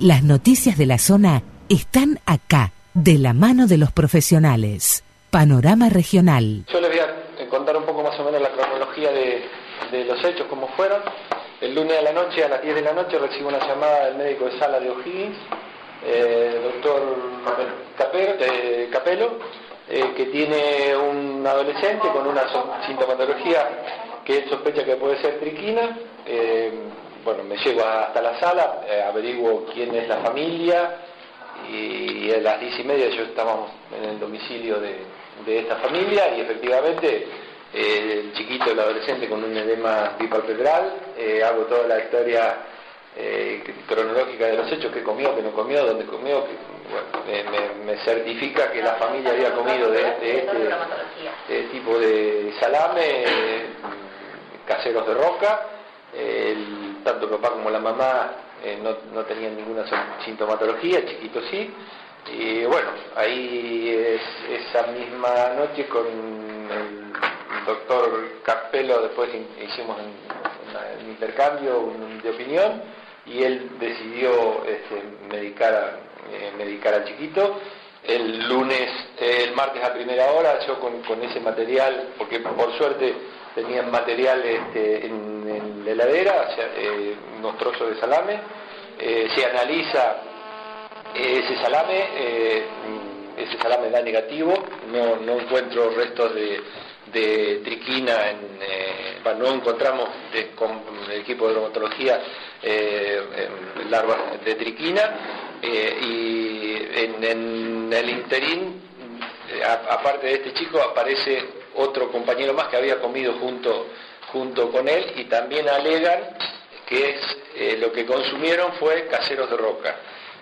Las noticias de la zona están acá, de la mano de los profesionales. Panorama Regional. Yo les voy a contar un poco más o menos la cronología de los hechos, cómo fueron. El lunes a la noche, a las 10 de la noche, recibo una llamada del médico de sala de O'Higgins, doctor Capelo, que tiene un adolescente con una sintomatología que él sospecha que puede ser triquina. Bueno, me llego hasta la sala, averiguo quién es la familia y a las 10:30 yo estábamos en el domicilio de esta familia y efectivamente el chiquito, el adolescente con un edema bipalpebral, hago toda la historia cronológica de los hechos, qué comió, qué no comió, dónde comió, me certifica que la familia había comido de este tipo de salame, caseros de roca. Tanto el papá como la mamá no tenían ninguna sintomatología, el chiquito sí. Y bueno, ahí esa misma noche con el doctor Capelo después hicimos un intercambio de opinión y él decidió medicar al chiquito. El martes a primera hora, yo con ese material, porque por suerte tenían material en la heladera, unos trozos de salame, se analiza ese salame da negativo, no encuentro restos de triquina, no encontramos con el equipo de bromatología larvas de triquina, y en el interín, aparte de este chico, aparece otro compañero más que había comido junto con él y también alegan que lo que consumieron fue caseros de roca.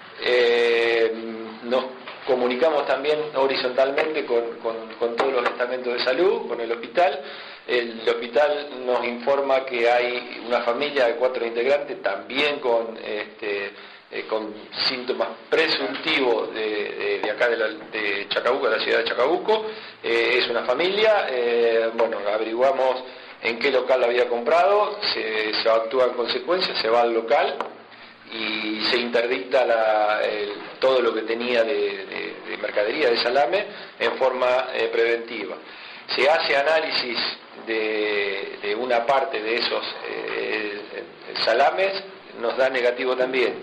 Nos comunicamos también horizontalmente con todos los estamentos de salud, con el hospital. El hospital nos informa que hay una familia de 4 integrantes también con síntomas presuntivos de acá de Chacabuco, de la ciudad de Chacabuco. Es una familia, bueno, averiguamos en qué local había comprado, se actúa en consecuencia, se va al local y se interdicta todo lo que tenía de mercadería de salame en forma preventiva. Se hace análisis de una parte de esos salames, nos da negativo también.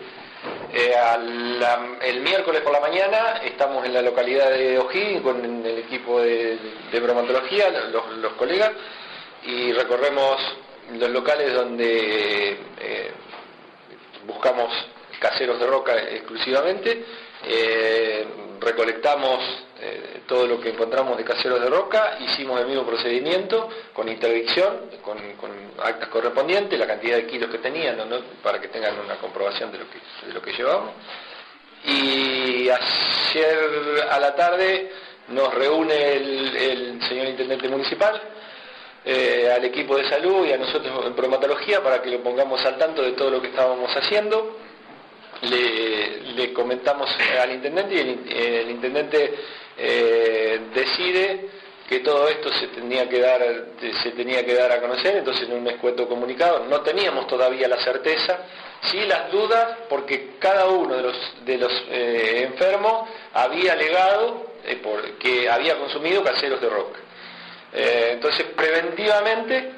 El miércoles por la mañana estamos en la localidad de O'Higgins con el equipo de bromatología, los colegas, y recorremos los locales donde buscamos caseros de roca exclusivamente, recolectamos todo lo que encontramos de caseros de roca, hicimos el mismo procedimiento con interdicción, con actas correspondientes, la cantidad de kilos que tenían, ¿no? Para que tengan una comprobación de lo que llevamos. Y ayer a la tarde nos reúne el señor intendente municipal, al equipo de salud y a nosotros en bromatología para que lo pongamos al tanto de todo lo que estábamos haciendo. Le comentamos al intendente y el intendente decide que todo esto se tenía que dar a conocer. Entonces, en un escueto comunicado, no teníamos todavía la certeza, sí las dudas, porque cada uno de los enfermos había alegado que había consumido caseros de roca. Entonces, preventivamente,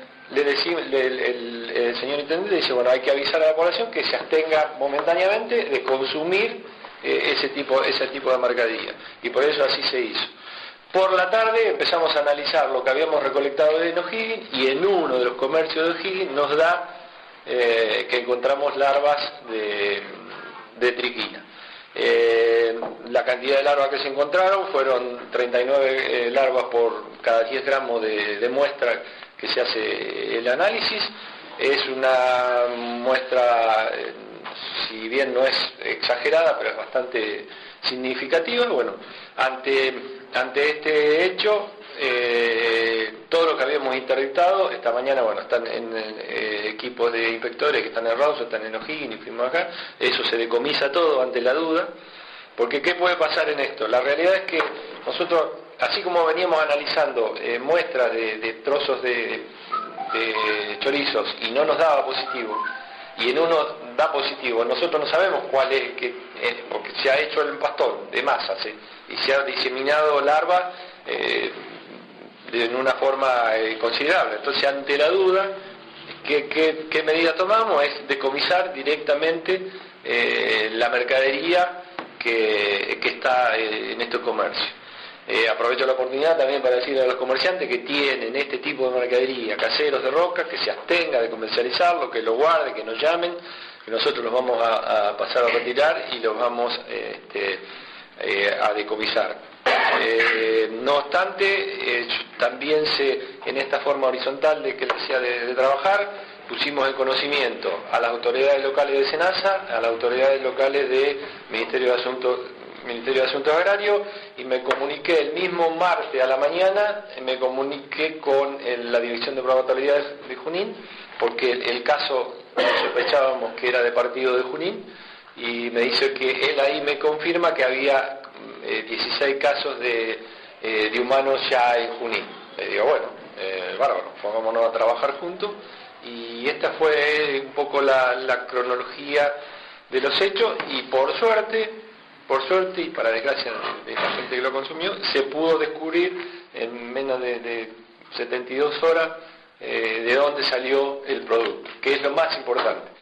el señor intendente dice, bueno, hay que avisar a la población que se abstenga momentáneamente de consumir ese tipo de mercadería. Y por eso así se hizo. Por la tarde empezamos a analizar lo que habíamos recolectado en O'Higgins y en uno de los comercios de O'Higgins nos da que encontramos larvas de triquina. La cantidad de larvas que se encontraron fueron 39 larvas por cada 10 gramos de muestra que se hace el análisis. Es una muestra, si bien no es exagerada, pero es bastante significativa. Bueno, ante este hecho, todo lo que habíamos interdictado, esta mañana, bueno, están en equipos de inspectores que están en Rawson, están en O'Higgins y fuimos acá, eso se decomisa todo ante la duda, porque ¿qué puede pasar en esto? La realidad es que nosotros, así como veníamos analizando muestras de trozos de chorizos y no nos daba positivo, y en uno da positivo, nosotros no sabemos cuál es el que, porque se ha hecho el pastón de masa y se ha diseminado larva en una forma considerable. Entonces, ante la duda, ¿qué medida tomamos? Es decomisar directamente la mercadería que está en estos comercios. Aprovecho la oportunidad también para decirle a los comerciantes que tienen este tipo de mercadería, caseros de Roca, que se abstenga de comercializarlo, que lo guarden, que nos llamen, que nosotros los vamos a pasar a retirar y los vamos a decomisar. No obstante, también en esta forma horizontal de que la decía de trabajar, pusimos en conocimiento a las autoridades locales de SENASA, a las autoridades locales del Ministerio de Asuntos Agrarios, y me comuniqué el mismo martes a la mañana, me comuniqué con la Dirección de Probatoriedades de Junín, porque el caso sospechábamos que era de partido de Junín, y me dice que él ahí me confirma que había 16 casos de humanos ya en Junín. Le digo, bueno, bárbaro, pongámonos a trabajar juntos, y esta fue un poco la cronología de los hechos, y por suerte y para desgracia de la gente que lo consumió, se pudo descubrir en menos de 72 horas de dónde salió el producto, que es lo más importante.